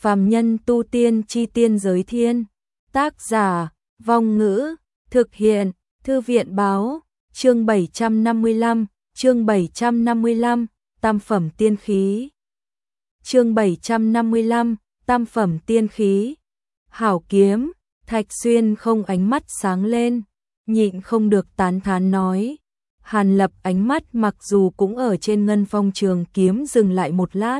Phàm nhân tu tiên chi tiên giới thiên. Tác giả, Vong Ngữ, thực hiện, Thư viện báo, chương 755, Tam phẩm tiên khí. Chương 755, Tam phẩm tiên khí. Hảo kiếm, Thạch Xuyên không ánh mắt sáng lên, nhịn không được tán thán nói. Hàn Lập ánh mắt mặc dù cũng ở trên ngân phong trường kiếm dừng lại một lát,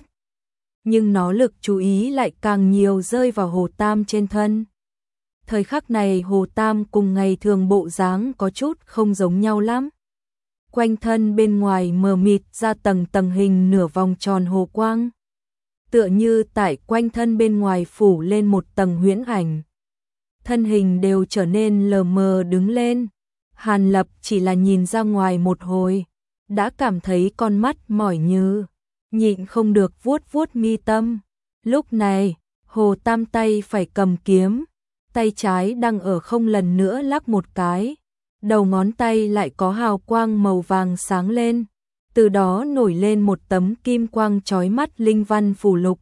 nhưng nó lực chú ý lại càng nhiều rơi vào Hồ Tam trên thân. Thời khắc này Hồ Tam cùng ngày thường bộ dáng có chút không giống nhau lắm. Quanh thân bên ngoài mờ mịt ra tầng tầng hình nửa vòng tròn hồ quang, tựa như tại quanh thân bên ngoài phủ lên một tầng huyễn ảnh. Thân hình đều trở nên lờ mờ đứng lên. Hàn Lập chỉ là nhìn ra ngoài một hồi, đã cảm thấy con mắt mỏi nhừ, nhịn không được vuốt vuốt mi tâm. Lúc này, Hồ Tam tay phải cầm kiếm, tay trái đang ở không lần nữa lắc một cái, đầu ngón tay lại có hào quang màu vàng sáng lên, từ đó nổi lên một tấm kim quang chói mắt linh văn phù lục.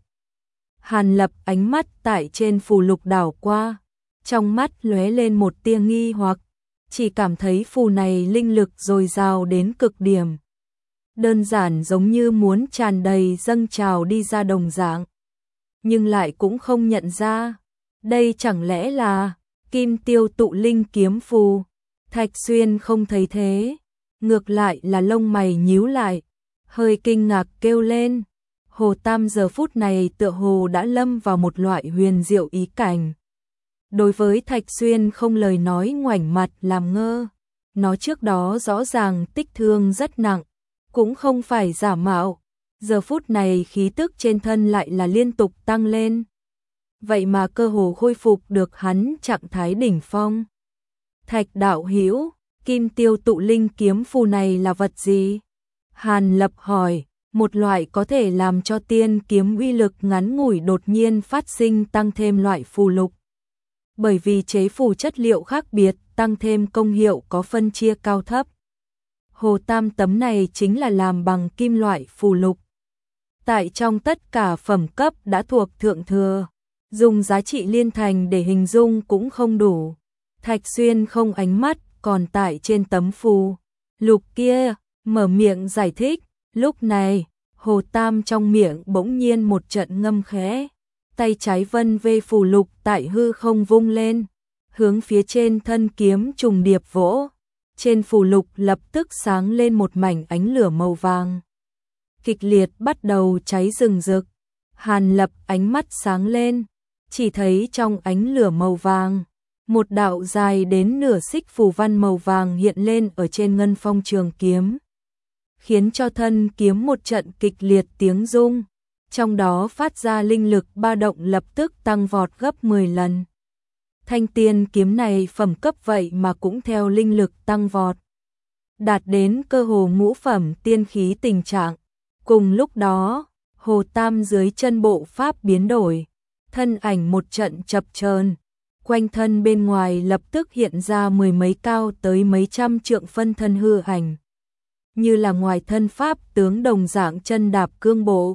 Hàn Lập ánh mắt tại trên phù lục đảo qua, trong mắt lóe lên một tia nghi hoặc, chỉ cảm thấy phù này linh lực dồi dào đến cực điểm, đơn giản giống như muốn tràn đầy dâng trào đi ra đồng dạng, nhưng lại cũng không nhận ra, đây chẳng lẽ là Kim Tiêu Tụ Linh kiếm phù. Thạch Xuyên không thấy thế, ngược lại là lông mày nhíu lại, hơi kinh ngạc kêu lên. Hồ Tam giờ phút này tựa hồ đã lâm vào một loại huyền diệu ý cảnh. Đối với Thạch Xuyên không lời nói ngoảnh mặt làm ngơ, nó trước đó rõ ràng tích thương rất nặng, cũng không phải giả mạo, giờ phút này khí tức trên thân lại là liên tục tăng lên. Vậy mà cơ hồ khôi phục được hắn trạng thái đỉnh phong. Thạch đạo hữu, Kim Tiêu Tụ Linh kiếm phù này là vật gì? Hàn Lập hỏi, một loại có thể làm cho tiên kiếm uy lực ngắn ngủi đột nhiên phát sinh tăng thêm loại phù lục. Bởi vì chế phù chất liệu khác biệt, tăng thêm công hiệu có phân chia cao thấp. Hồ Tam tấm này chính là làm bằng kim loại phù lục. Tại trong tất cả phẩm cấp đã thuộc thượng thừa, dùng giá trị liên thành để hình dung cũng không đủ. Thạch Xuyên không ánh mắt còn tại trên tấm phù lục kia, mở miệng giải thích. Lúc này, Hồ Tam trong miệng bỗng nhiên một trận ngâm khẽ, tay trái vân vê phù lục tại hư không vung lên, hướng phía trên thân kiếm trùng điệp vỗ. Trên phù lục lập tức sáng lên một mảnh ánh lửa màu vàng, kịch liệt bắt đầu cháy rừng rực. Hàn Lập ánh mắt sáng lên, chỉ thấy trong ánh lửa màu vàng, một đạo dài đến nửa xích phù văn màu vàng hiện lên ở trên ngân phong trường kiếm, khiến cho thân kiếm một trận kịch liệt tiếng rung, trong đó phát ra linh lực ba động lập tức tăng vọt gấp 10 lần. Thanh tiên kiếm này phẩm cấp vậy mà cũng theo linh lực tăng vọt, đạt đến cơ hồ ngũ phẩm tiên khí tình trạng. Cùng lúc đó, Hồ Tam dưới chân bộ pháp biến đổi, thân ảnh một trận chập chờn, quanh thân bên ngoài lập tức hiện ra mười mấy cao tới mấy trăm trượng phân thân hư ảnh, như là ngoài thân pháp tướng đồng dạng chân đạp cương bộ,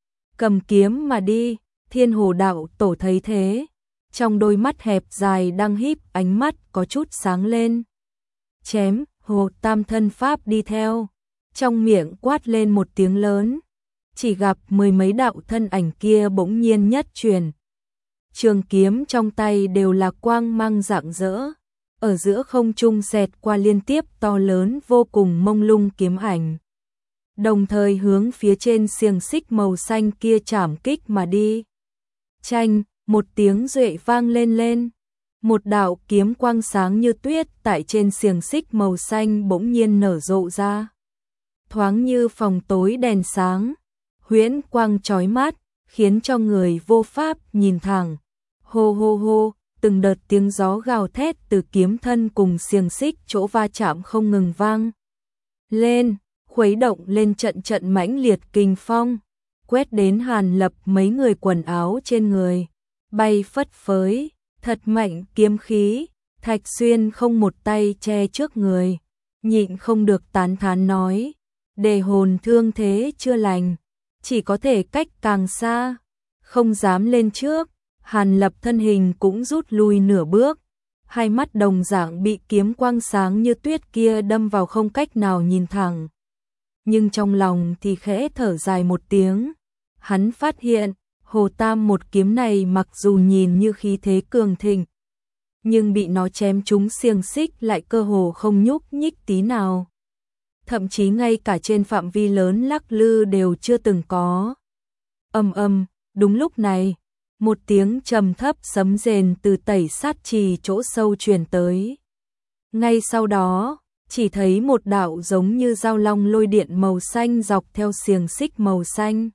cầm kiếm mà đi. Thiên Hồ đạo tổ thấy thế, trong đôi mắt hẹp dài đang híp ánh mắt có chút sáng lên. Chém. Hồ Tam thân pháp đi theo, trong miệng quát lên một tiếng lớn, chỉ gặp mười mấy đạo thân ảnh kia bỗng nhiên nhất chuyển, trường kiếm trong tay đều là quang mang rạng rỡ, ở giữa không trung xẹt qua liên tiếp to lớn vô cùng mông lung kiếm ảnh, đồng thời hướng phía trên xiềng xích màu xanh kia chảm kích mà đi. Chanh, một tiếng duệ vang lên, một đạo kiếm quang sáng như tuyết tại trên xiềng xích màu xanh bỗng nhiên nở rộ ra, thoáng như phòng tối đèn sáng, huyễn quang chói mắt, khiến cho người vô pháp nhìn thẳng. Hô hô hô, từng đợt tiếng gió gào thét từ kiếm thân cùng xiềng xích chỗ va chạm không ngừng vang lên, khuấy động lên trận trận mãnh liệt kình phong, quét đến Hàn Lập mấy người quần áo trên người bay phất phới, thật mạnh kiếm khí. Thạch Xuyên không một tay che trước người, nhịn không được tán thán nói, đề hồn thương thế chưa lành, chỉ có thể cách càng xa. không dám lên trước, Hàn Lập thân hình cũng rút lui nửa bước, hai mắt đồng dạng bị kiếm quang sáng như tuyết kia đâm vào không cách nào nhìn thẳng. Nhưng trong lòng thì khẽ thở dài một tiếng, hắn phát hiện, Hồ Tam một kiếm này mặc dù nhìn như khí thế cường thịnh, nhưng bị nó chém trúng xiềng xích lại cơ hồ không nhúc nhích tí nào. Thậm chí ngay cả trên phạm vi lớn lắc lư đều chưa từng có. Đúng lúc này, một tiếng trầm thấp sấm rền từ tẩy sát trì chỗ sâu truyền tới. Ngay sau đó, chỉ thấy một đạo giống như dao long lôi điện màu xanh dọc theo xiềng xích màu xanh.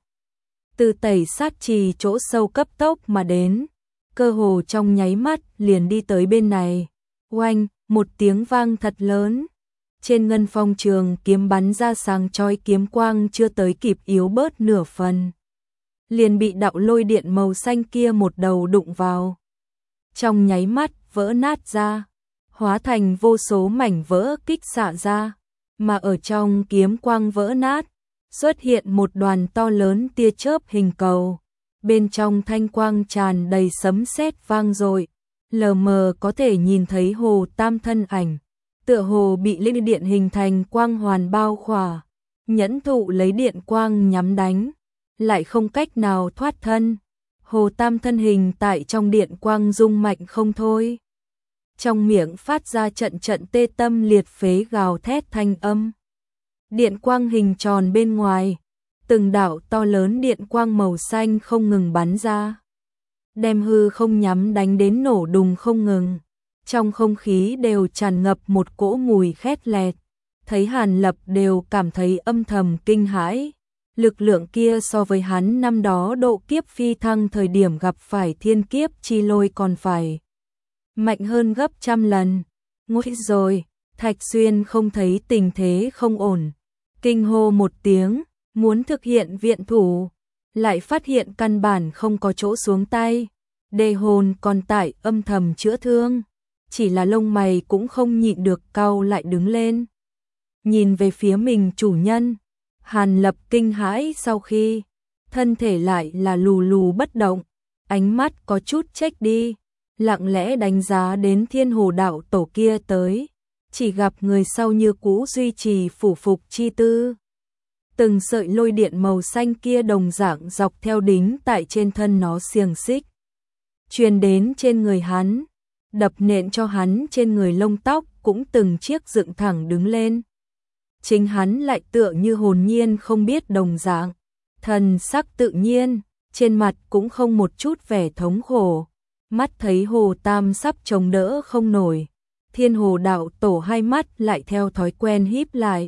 Từ tẩy sát trì chỗ sâu cấp tốc mà đến, cơ hồ trong nháy mắt liền đi tới bên này. Oanh, một tiếng vang thật lớn. Trên ngân phong trường kiếm bắn ra sáng chói, kiếm quang chưa tới kịp yếu bớt nửa phần, liền bị đạo lôi điện màu xanh kia một đầu đụng vào. Trong nháy mắt vỡ nát ra, hóa thành vô số mảnh vỡ kích xạ ra, mà ở trong kiếm quang vỡ nát, xuất hiện một đoàn to lớn tia chớp hình cầu. Bên trong thanh quang tràn đầy sấm sét vang dội, lờ mờ có thể nhìn thấy Hồ Tam thân ảnh, tựa hồ bị lĩnh điện hình thành quang hoàn bao khỏa, nhẫn thụ lấy điện quang nhắm đánh, lại không cách nào thoát thân. Hồ Tam thân hình tại trong điện quang rung mạnh không thôi, trong miệng phát ra trận trận tê tâm liệt phế gào thét thanh âm. Điện quang hình tròn bên ngoài, từng đạo to lớn điện quang màu xanh không ngừng bắn ra, đem hư không nhắm đánh đến nổ đùng không ngừng. Trong không khí đều tràn ngập một cỗ mùi khét lẹt, thấy Hàn Lập đều cảm thấy âm thầm kinh hãi. Lực lượng kia so với hắn năm đó độ kiếp phi thăng thời điểm gặp phải thiên kiếp chi lôi còn phải mạnh hơn gấp trăm lần. Nguy rồi, Thạch Xuyên không thấy tình thế không ổn, kinh hô một tiếng, muốn thực hiện viện thủ, lại phát hiện căn bản không có chỗ xuống tay. Đề hồn còn tại âm thầm chữa thương, chỉ là lông mày cũng không nhịn được cau lại đứng lên. Nhìn về phía mình chủ nhân, Hàn Lập kinh hãi sau khi, thân thể lại là lù lù bất động, ánh mắt có chút chếch đi, lặng lẽ đánh giá đến Thiên Hồ đạo tổ kia tới, chỉ gặp người sau như cũ duy trì phủ phục chi tư. Từng sợi lôi điện màu xanh kia đồng dạng dọc theo đính tại trên thân nó xiềng xích, truyền đến trên người hắn, đập nện cho hắn trên người lông tóc cũng từng chiếc dựng thẳng đứng lên. Chính hắn lại tựa như hồn nhiên không biết đồng dạng, thần sắc tự nhiên, trên mặt cũng không một chút vẻ thống khổ. Mắt thấy Hồ Tam sắp chống đỡ không nổi, Thiên Hồ đạo tổ hai mắt lại theo thói quen híp lại.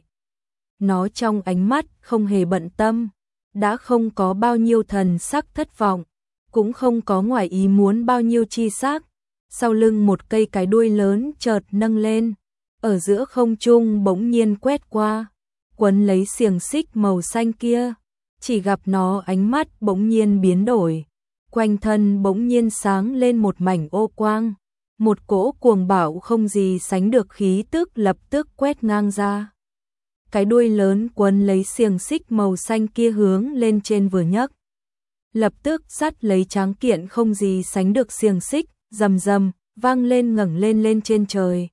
Nó trong ánh mắt không hề bận tâm, đã không có bao nhiêu thần sắc thất vọng, cũng không có ngoài ý muốn bao nhiêu chi sắc. Sau lưng một cây cái đuôi lớn chợt nâng lên, ở giữa không trung bỗng nhiên quét qua, quấn lấy xiềng xích màu xanh kia. Chỉ gặp nó ánh mắt bỗng nhiên biến đổi, quanh thân bỗng nhiên sáng lên một mảnh ô quang, một cỗ cuồng bạo không gì sánh được khí tức lập tức quét ngang ra. Cái đuôi lớn quấn lấy xiềng xích màu xanh kia hướng lên trên vừa nhấc, lập tức dắt lấy tráng kiện không gì sánh được xiềng xích, rầm rầm vang lên ngẩng lên lên trên trời.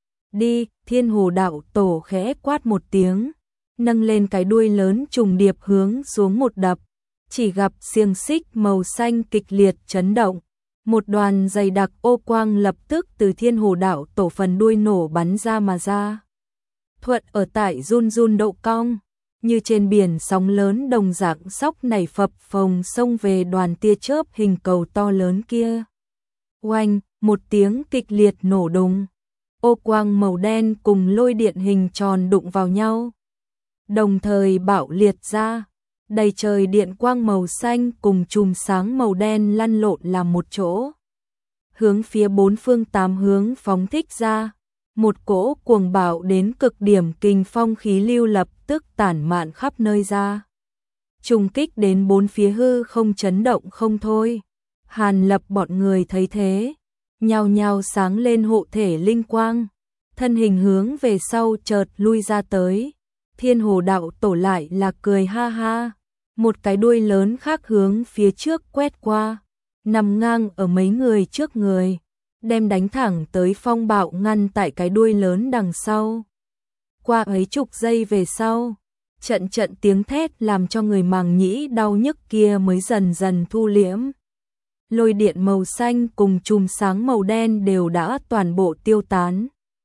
Đi, Thiên Hồ đạo tổ khẽ quát một tiếng, nâng lên cái đuôi lớn trùng điệp hướng xuống một đập, chỉ gặp xiềng xích màu xanh kịch liệt chấn động, một đoàn dày đặc ô quang lập tức từ Thiên Hồ đạo tổ phần đuôi nổ bắn ra mà ra. Thuận ở tại run run độ cong, như trên biển sóng lớn đồng dạng sóc nảy phập phồng xông về đoàn tia chớp hình cầu to lớn kia. Oanh, một tiếng kịch liệt nổ đùng, ô quang màu đen cùng lôi điện hình tròn đụng vào nhau, đồng thời bạo liệt ra, đầy trời điện quang màu xanh cùng chùm sáng màu đen lăn lộn làm một chỗ, hướng phía bốn phương tám hướng phóng thích ra. Một cỗ cuồng bạo đến cực điểm kình phong khí lưu lập tức tản mạn khắp nơi ra, trùng kích đến bốn phía hư không chấn động không thôi. Hàn Lập bọn người thấy thế, nhao nhao sáng lên hộ thể linh quang, thân hình hướng về sau chợt lui ra tới. Thiên Hồ đạo tổ lại là cười ha ha, Một cái đuôi lớn khác hướng phía trước quét qua, nằm ngang ở mấy người trước người, đem đánh thẳng tới phong bạo ngăn tại cái đuôi lớn đằng sau. Qua ấy chục giây về sau, trận trận tiếng thét làm cho người màng nhĩ đau nhức kia mới dần dần thu liễm. Lôi điện màu xanh cùng chùm sáng màu đen đều đã toàn bộ tiêu tán.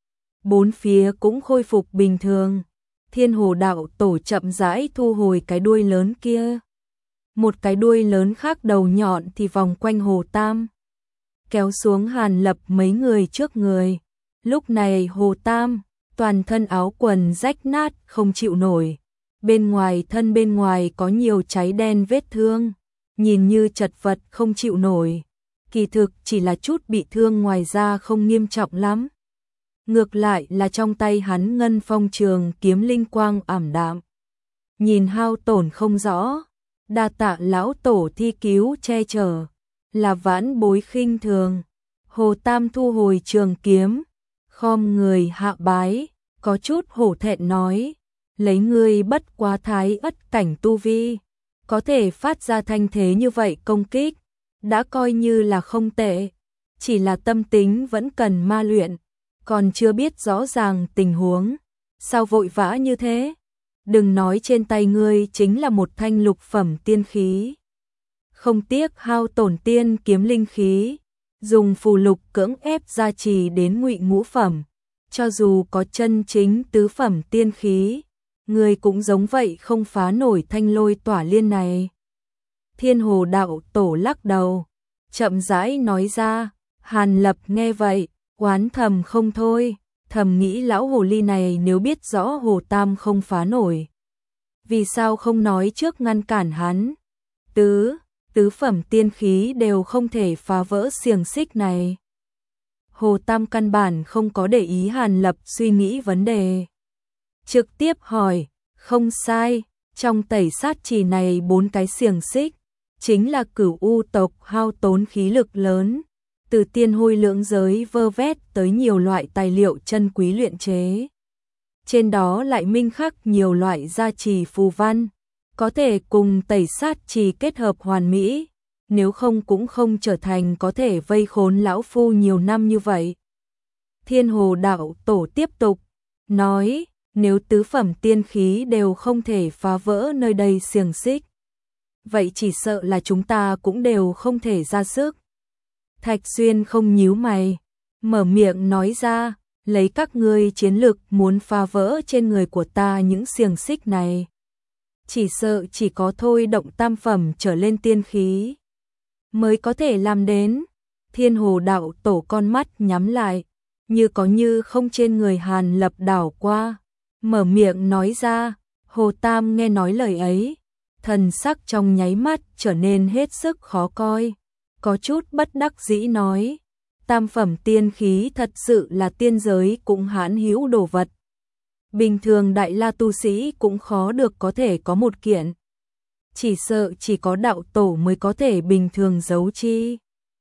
Bốn phía cũng khôi phục bình thường. Thiên Hồ đạo tổ chậm rãi thu hồi cái đuôi lớn kia. Một cái đuôi lớn khác đầu nhọn thì vòng quanh Hồ Tam, kéo xuống Hàn Lập mấy người trước người. Lúc này Hồ Tam, toàn thân áo quần rách nát không chịu nổi. Bên ngoài có nhiều cháy đen vết thương, nhìn như chật vật không chịu nổi. Kỳ thực chỉ là chút bị thương, ngoài ra không nghiêm trọng lắm. Ngược lại là trong tay hắn ngân phong trường kiếm linh quang ảm đạm, nhìn hao tổn không rõ. Đa tạ lão tổ thi cứu che chở, là vãn bối khinh thường. Hồ Tam thu hồi trường kiếm, khom người hạ bái, có chút hổ thẹn nói, lấy ngươi bất quá thái ất cảnh tu vi, có thể phát ra thanh thế như vậy công kích, đã coi như là không tệ, chỉ là tâm tính vẫn cần ma luyện, còn chưa biết rõ ràng tình huống, sao vội vã như thế? Đừng nói trên tay ngươi chính là một thanh lục phẩm tiên khí, không tiếc hao tổn tiên kiếm linh khí, dùng phù lục cưỡng ép gia trì đến ngụy ngũ phẩm, cho dù có chân chính tứ phẩm tiên khí, ngươi cũng giống vậy không phá nổi thanh lôi tỏa liên này. Thiên Hồ đạo tổ lắc đầu, chậm rãi nói ra. Hàn Lập nghe vậy, oán thầm không thôi, thầm nghĩ lão hồ ly này nếu biết rõ Hồ Tam không phá nổi, vì sao không nói trước ngăn cản hắn? Tứ phẩm tiên khí đều không thể phá vỡ xiềng xích này. Hồ Tam căn bản không có để ý Hàn Lập suy nghĩ vấn đề, trực tiếp hỏi, không sai, trong tẩy sát trì này 4 cái xiềng xích, chính là Cửu U tộc hao tốn khí lực lớn, từ tiên hôi lưỡng giới vơ vét tới nhiều loại tài liệu chân quý luyện chế. Trên đó lại minh khắc nhiều loại gia trì phù văn, có thể cùng tẩy sát trì kết hợp hoàn mỹ, nếu không cũng không trở thành có thể vây khốn lão phu nhiều năm như vậy. Thiên Hồ đạo tổ tiếp tục nói, nếu tứ phẩm tiên khí đều không thể phá vỡ nơi đây xiềng xích, vậy chỉ sợ là chúng ta cũng đều không thể ra sức. Thạch Xuyên không nhíu mày, mở miệng nói ra, lấy các ngươi chiến lực muốn phá vỡ trên người của ta những xiềng xích này, chỉ sợ chỉ có thôi động tam phẩm trở lên tiên khí mới có thể làm đến. Thiên Hồ đạo tổ con mắt nhắm lại, như có như không trên người Hàn Lập đảo qua, mở miệng nói ra. Hồ Tam nghe nói lời ấy, thần sắc trong nháy mắt trở nên hết sức khó coi, có chút bất đắc dĩ nói, tam phẩm tiên khí thật sự là tiên giới cũng hãn hữu đồ vật, bình thường đại la tu sĩ cũng khó được có thể có một kiện, chỉ sợ chỉ có đạo tổ mới có thể bình thường giấu chi.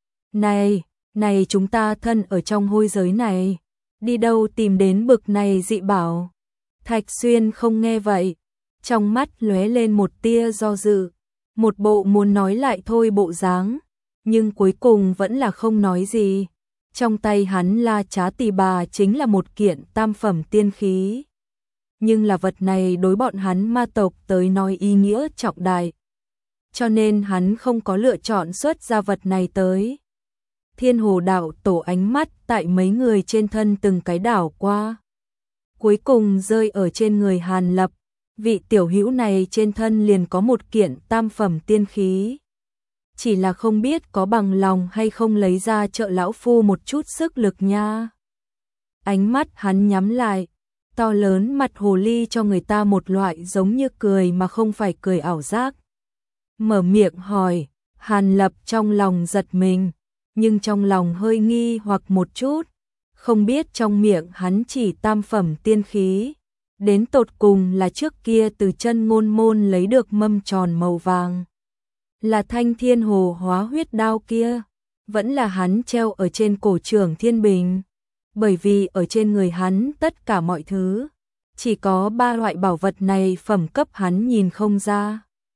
Này chúng ta thân ở trong hôi giới này, đi đâu tìm đến bực này dị bảo? Thạch Xuyên không nghe vậy, trong mắt lóe lên một tia do dự, một bộ muốn nói lại thôi bộ dáng, nhưng cuối cùng vẫn là không nói gì. Trong tay hắn La Trá Tỳ Bà chính là một kiện tam phẩm tiên khí, nhưng là vật này đối bọn hắn ma tộc tới nói ý nghĩa trọng đại, cho nên hắn không có lựa chọn xuất ra vật này tới. Thiên Hồ đạo tổ ánh mắt tại mấy người trên thân từng cái đảo qua, cuối cùng rơi ở trên người Hàn Lập. Vị tiểu hữu này trên thân liền có một kiện tam phẩm tiên khí, chỉ là không biết có bằng lòng hay không lấy ra trợ lão phu một chút sức lực nha. Ánh mắt hắn nhắm lại, to lớn mặt hồ ly cho người ta một loại giống như cười mà không phải cười ảo giác. Mở miệng hỏi, Hàn Lập trong lòng giật mình, nhưng trong lòng hơi nghi hoặc một chút, không biết trong miệng hắn chỉ tam phẩm tiên khí, đến tột cùng là trước kia từ chân ngôn môn lấy được mâm tròn màu vàng, là thanh thiên hồ hóa huyết đao kia, vẫn là hắn treo ở trên cổ trưởng thiên bình, bởi vì ở trên người hắn tất cả mọi thứ, chỉ có 3 loại bảo vật này phẩm cấp hắn nhìn không ra.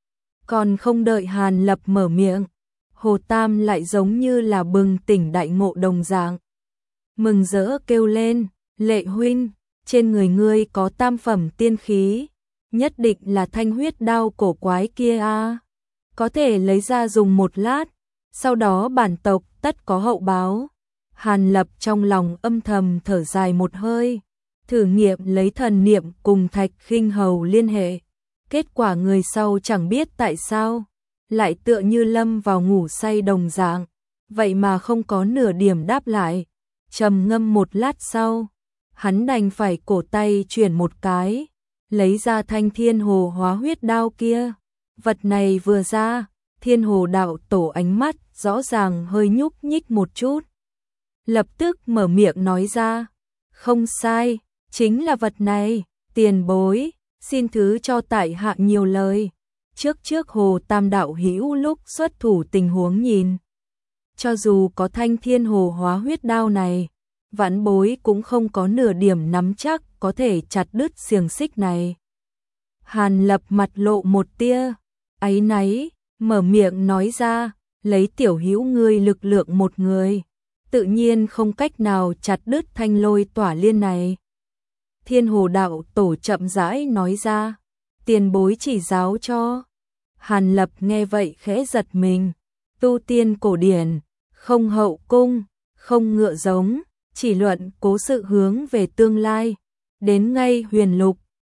Còn không đợi Hàn Lập mở miệng, Hồ Tam lại giống như là bừng tỉnh đại ngộ đồng dạng. Mừng rỡ kêu lên, Lệ huynh, trên người ngươi có tam phẩm tiên khí, nhất định là thanh huyết đao cổ quái kia a. Có thể lấy ra dùng một lát, sau đó bản tộc tất có hậu báo. Hàn Lập trong lòng âm thầm thở dài một hơi, thử nghiệm lấy thần niệm cùng Thạch Khinh Hầu liên hệ. Kết quả người sau chẳng biết tại sao, lại tựa như lâm vào ngủ say đồng dạng, vậy mà không có nửa điểm đáp lại. Trầm ngâm một lát sau, hắn đành phải cổ tay chuyển một cái, lấy ra thanh thiên hồ hóa huyết đao kia. Vật này vừa ra, thiên hồ đạo tổ ánh mắt rõ ràng hơi nhúc nhích một chút. Lập tức mở miệng nói ra, không sai, chính là vật này, tiền bối, xin thứ cho tại hạ nhiều lời. Trước Hồ Tam đạo hữu lúc xuất thủ tình huống nhìn, cho dù có thanh thiên hồ hóa huyết đao này, vãn bối cũng không có nửa điểm nắm chắc có thể chặt đứt xiềng xích này. Hàn Lập mặt lộ một tia áy náy, mở miệng nói ra, lấy tiểu hữu ngươi lực lượng một người, tự nhiên không cách nào chặt đứt thanh lôi tỏa liên này. Thiên hồ đạo tổ chậm rãi nói ra, tiền bối chỉ giáo cho. Hàn Lập nghe vậy khẽ giật mình, tu tiên cổ điển, không hậu cung, không ngựa giống, chỉ luận cố sự hướng về tương lai, đến ngay huyền lục,